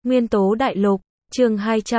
Nguyên tố đại lục, chương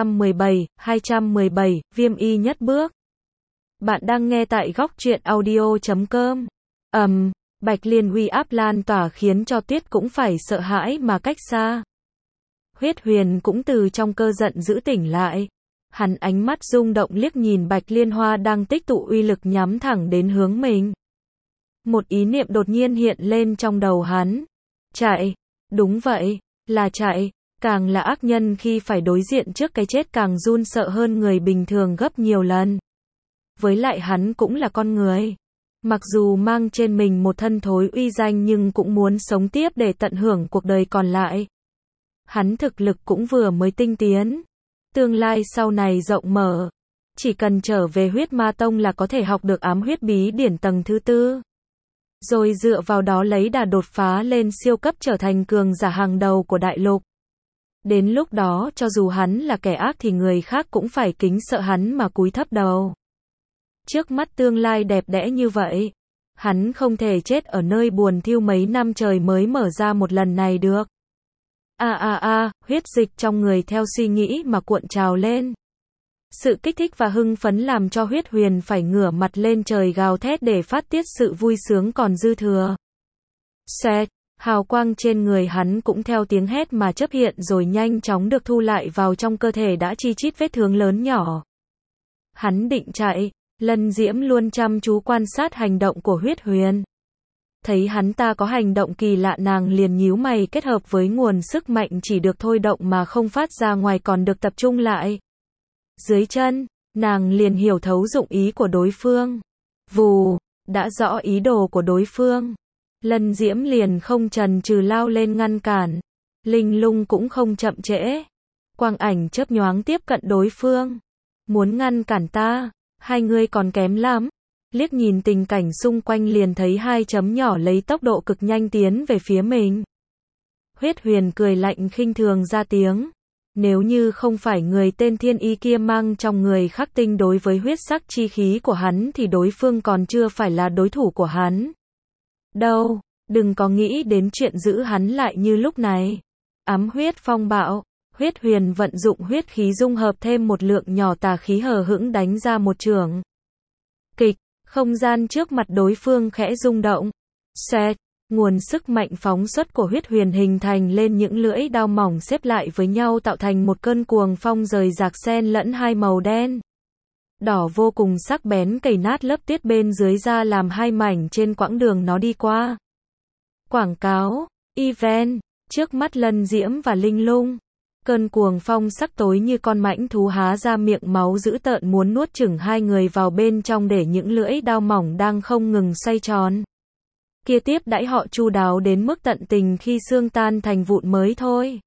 217, viêm y nhất bước. Bạn đang nghe tại góc truyện audio.com. Bạch Liên uy áp lan tỏa khiến cho Tuyết cũng phải sợ hãi mà cách xa. Huyết Huyền cũng từ trong cơn giận dữ tỉnh lại. Hắn ánh mắt rung động liếc nhìn Bạch Liên Hoa đang tích tụ uy lực nhắm thẳng đến hướng mình. Một ý niệm đột nhiên hiện lên trong đầu hắn. Chạy. Đúng vậy, là chạy. Càng là ác nhân khi phải đối diện trước cái chết càng run sợ hơn người bình thường gấp nhiều lần. Với lại hắn cũng là con người. Mặc dù mang trên mình một thân thối uy danh nhưng cũng muốn sống tiếp để tận hưởng cuộc đời còn lại. Hắn thực lực cũng vừa mới tinh tiến. Tương lai sau này rộng mở. Chỉ cần trở về huyết ma tông là có thể học được ám huyết bí điển tầng thứ 4. Rồi dựa vào đó lấy đà đột phá lên siêu cấp trở thành cường giả hàng đầu của đại lục. Đến lúc đó cho dù hắn là kẻ ác thì người khác cũng phải kính sợ hắn mà cúi thấp đầu. Trước mắt tương lai đẹp đẽ như vậy, hắn không thể chết ở nơi buồn thiêu mấy năm trời mới mở ra một lần này được. Huyết dịch trong người theo suy nghĩ mà cuộn trào lên. Sự kích thích và hưng phấn làm cho Huyết Huyền phải ngửa mặt lên trời gào thét để phát tiết sự vui sướng còn dư thừa. Xoẹt, hào quang trên người hắn cũng theo tiếng hét mà chớp hiện rồi nhanh chóng được thu lại vào trong cơ thể đã chi chít vết thương lớn nhỏ. Hắn định chạy, Lân Diễm luôn chăm chú quan sát hành động của Huyết Huyền. Thấy hắn ta có hành động kỳ lạ nàng liền nhíu mày kết hợp với nguồn sức mạnh chỉ được thôi động mà không phát ra ngoài còn được tập trung lại. Dưới chân, nàng liền hiểu thấu dụng ý của đối phương. Vù, đã rõ ý đồ của đối phương. Lân Diễm liền không chần chừ lao lên ngăn cản. Linh Lung cũng không chậm trễ. Quang ảnh chớp nhoáng tiếp cận đối phương. Muốn ngăn cản ta, hai người còn kém lắm. Liếc nhìn tình cảnh xung quanh liền thấy hai chấm nhỏ lấy tốc độ cực nhanh tiến về phía mình. Huyết Huyền cười lạnh khinh thường ra tiếng. Nếu như không phải người tên Thiên Y kia mang trong người khắc tinh đối với huyết sắc chi khí của hắn thì đối phương còn chưa phải là đối thủ của hắn. Đâu, đừng có nghĩ đến chuyện giữ hắn lại như lúc này. Ám huyết phong bạo, Huyết Huyền vận dụng huyết khí dung hợp thêm một lượng nhỏ tà khí hờ hững đánh ra một chưởng. Kịch, không gian trước mặt đối phương khẽ rung động. Xoẹt, nguồn sức mạnh phóng xuất của Huyết Huyền hình thành lên những lưỡi đao mỏng xếp lại với nhau tạo thành một cơn cuồng phong rời rạc xen lẫn hai màu đen. Đỏ vô cùng sắc bén cày nát lớp tiết bên dưới ra làm hai mảnh trên quãng đường nó đi qua. Quảng cáo, event, trước mắt Lân Diễm và Linh Lung. Cơn cuồng phong sắc tối như con mãnh thú há ra miệng máu dữ tợn muốn nuốt chửng hai người vào bên trong để những lưỡi đao mỏng đang không ngừng xoay tròn. Kia tiếp đãi họ chu đáo đến mức tận tình khi xương tan thành vụn mới thôi.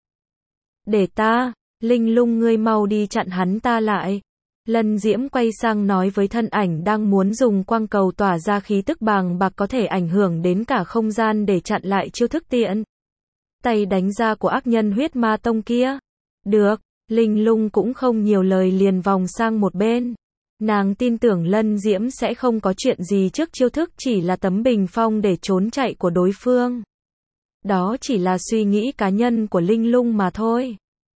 Để ta, Linh Lung ngươi mau đi chặn hắn ta lại. Lân Diễm quay sang nói với thân ảnh đang muốn dùng quang cầu tỏa ra khí tức bàng bạc có thể ảnh hưởng đến cả không gian để chặn lại chiêu thức tiện tay đánh ra của ác nhân huyết ma tông kia. Được, Linh Lung cũng không nhiều lời liền vòng sang một bên. Nàng tin tưởng Lân Diễm sẽ không có chuyện gì trước chiêu thức chỉ là tấm bình phong để trốn chạy của đối phương. Đó chỉ là suy nghĩ cá nhân của Linh Lung mà thôi.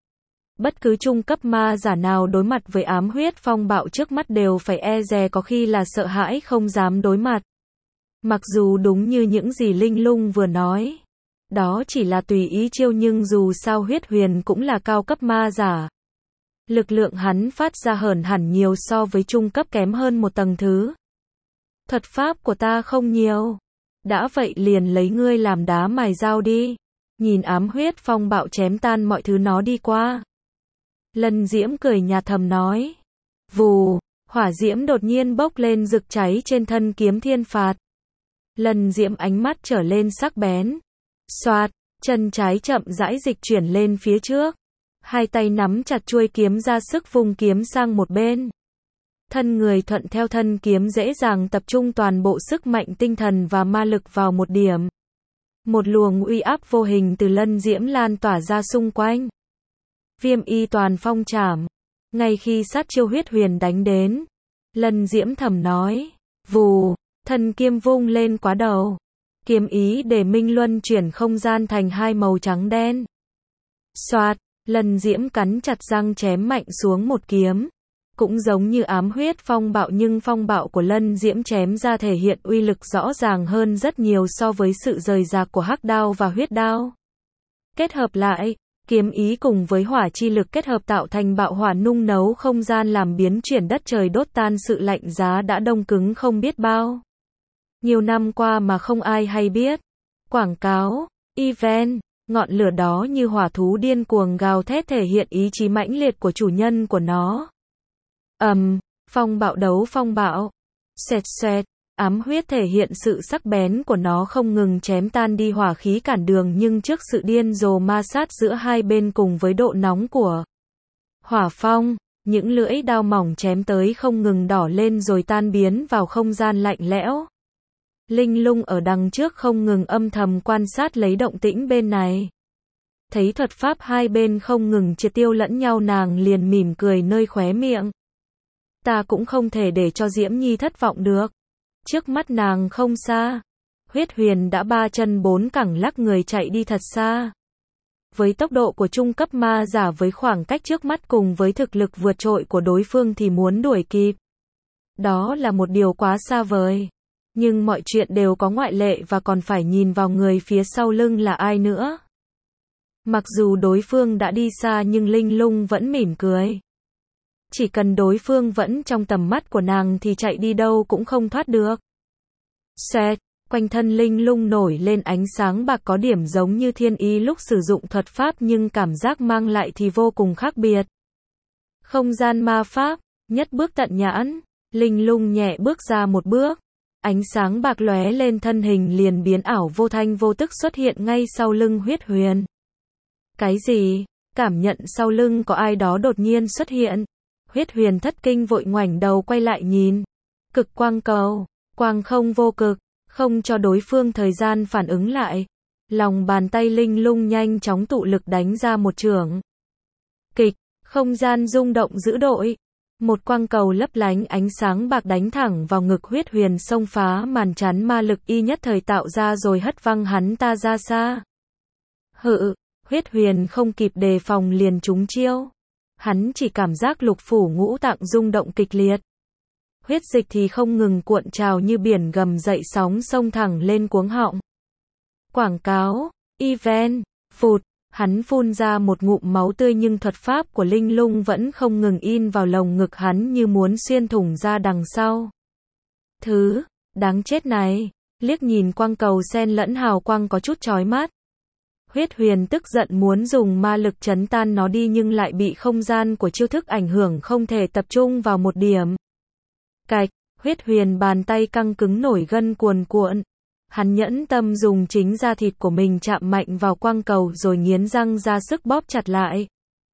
Bất cứ trung cấp ma giả nào đối mặt với ám huyết phong bạo trước mắt đều phải e dè có khi là sợ hãi không dám đối mặt. Mặc dù đúng như những gì Linh Lung vừa nói. Đó chỉ là tùy ý chiêu nhưng dù sao Huyết Huyền cũng là cao cấp ma giả. Lực lượng hắn phát ra hởn hẳn nhiều so với trung cấp kém hơn một tầng thứ. Thuật pháp của ta không nhiều. Đã vậy liền lấy ngươi làm đá mài dao đi. Nhìn ám huyết phong bạo chém tan mọi thứ nó đi qua. Lân Diễm cười nhạt thầm nói. Vù, hỏa diễm đột nhiên bốc lên rực cháy trên thân kiếm thiên phạt. Lân Diễm ánh mắt trở lên sắc bén. Xoạt, chân trái chậm rãi dịch chuyển lên phía trước. Hai tay nắm chặt chuôi kiếm ra sức vung kiếm sang một bên. Thân người thuận theo thân kiếm dễ dàng tập trung toàn bộ sức mạnh tinh thần và ma lực vào một điểm. Một luồng uy áp vô hình từ Lân Diễm lan tỏa ra xung quanh. Viêm y toàn phong trảm. Ngay khi sát chiêu Huyết Huyền đánh đến, Lân Diễm thầm nói. Vù, thân kiếm vung lên quá đầu. Kiếm ý để minh luân chuyển không gian thành hai màu trắng đen. Xoạt, Lân Diễm cắn chặt răng chém mạnh xuống một kiếm. Cũng giống như ám huyết phong bạo, nhưng phong bạo của Lân Diễm chém ra thể hiện uy lực rõ ràng hơn rất nhiều so với sự rời rạc của hắc đao và huyết đao. Kết hợp lại, kiếm ý cùng với hỏa chi lực kết hợp tạo thành bạo hỏa nung nấu không gian, làm biến chuyển đất trời, đốt tan sự lạnh giá đã đông cứng không biết bao nhiều năm qua mà không ai hay biết. Quảng cáo, event, ngọn lửa đó như hỏa thú điên cuồng gào thét thể hiện ý chí mãnh liệt của chủ nhân của nó. Phong bạo đấu phong bạo. Xoẹt xoẹt, ám huyết thể hiện sự sắc bén của nó không ngừng chém tan đi hỏa khí cản đường, nhưng trước sự điên rồ ma sát giữa hai bên cùng với độ nóng của hỏa phong, những lưỡi đao mỏng chém tới không ngừng đỏ lên rồi tan biến vào không gian lạnh lẽo. Linh Lung ở đằng trước không ngừng âm thầm quan sát lấy động tĩnh bên này. Thấy thuật pháp hai bên không ngừng triệt tiêu lẫn nhau, nàng liền mỉm cười nơi khóe miệng. Ta cũng không thể để cho Diễm Nhi thất vọng được. Trước mắt nàng không xa, Huyết Huyền đã 3 chân 4 cẳng lắc người chạy đi thật xa. Với tốc độ của trung cấp ma giả, với khoảng cách trước mắt cùng với thực lực vượt trội của đối phương thì muốn đuổi kịp, đó là một điều quá xa vời. Nhưng mọi chuyện đều có ngoại lệ và còn phải nhìn vào người phía sau lưng là ai nữa. Mặc dù đối phương đã đi xa nhưng Linh Lung vẫn mỉm cười. Chỉ cần đối phương vẫn trong tầm mắt của nàng thì chạy đi đâu cũng không thoát được. Xoẹt, quanh thân Linh Lung nổi lên ánh sáng bạc có điểm giống như thiên ý lúc sử dụng thuật pháp, nhưng cảm giác mang lại thì vô cùng khác biệt. Không gian ma pháp, nhất bước tận nhãn, Linh Lung nhẹ bước ra một bước. Ánh sáng bạc lóe lên, thân hình liền biến ảo, vô thanh vô tức xuất hiện ngay sau lưng Huyết Huyền. Cái gì? Cảm nhận sau lưng có ai đó đột nhiên xuất hiện. Huyết Huyền thất kinh vội ngoảnh đầu quay lại nhìn. Cực quang cầu, quang không vô cực, không cho đối phương thời gian phản ứng lại. Lòng bàn tay Linh Lung nhanh chóng tụ lực đánh ra một chưởng. Kịch, không gian rung động dữ dội. Một quang cầu lấp lánh ánh sáng bạc đánh thẳng vào ngực Huyết Huyền, xông phá màn chắn ma lực y nhất thời tạo ra rồi hất văng hắn ta ra xa. Huyết Huyền không kịp đề phòng liền trúng chiêu. Hắn chỉ cảm giác lục phủ ngũ tạng rung động kịch liệt. Huyết dịch thì không ngừng cuộn trào như biển gầm dậy sóng xông thẳng lên cuống họng. Quảng cáo, event, phụt. Hắn phun ra một ngụm máu tươi, nhưng thuật pháp của Linh Lung vẫn không ngừng in vào lồng ngực hắn như muốn xuyên thủng ra đằng sau. Thứ đáng chết này, liếc nhìn quang cầu xen lẫn hào quang có chút chói mắt. Huyết Huyền tức giận muốn dùng ma lực chấn tan nó đi, nhưng lại bị không gian của chiêu thức ảnh hưởng, không thể tập trung vào một điểm. Cạch, Huyết Huyền bàn tay căng cứng nổi gân cuồn cuộn. Hắn nhẫn tâm dùng chính da thịt của mình chạm mạnh vào quang cầu rồi nghiến răng ra sức bóp chặt lại.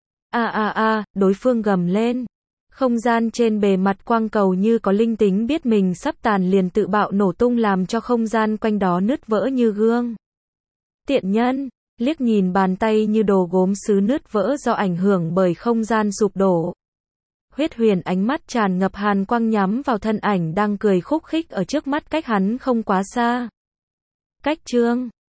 Đối phương gầm lên. Không gian trên bề mặt quang cầu như có linh tính, biết mình sắp tàn liền tự bạo nổ tung, làm cho không gian quanh đó nứt vỡ như gương. Tiện nhân, liếc nhìn bàn tay như đồ gốm sứ nứt vỡ do ảnh hưởng bởi không gian sụp đổ. Huyết Huyền ánh mắt tràn ngập hàn quang nhắm vào thân ảnh đang cười khúc khích ở trước mắt, cách hắn không quá xa. Cách chương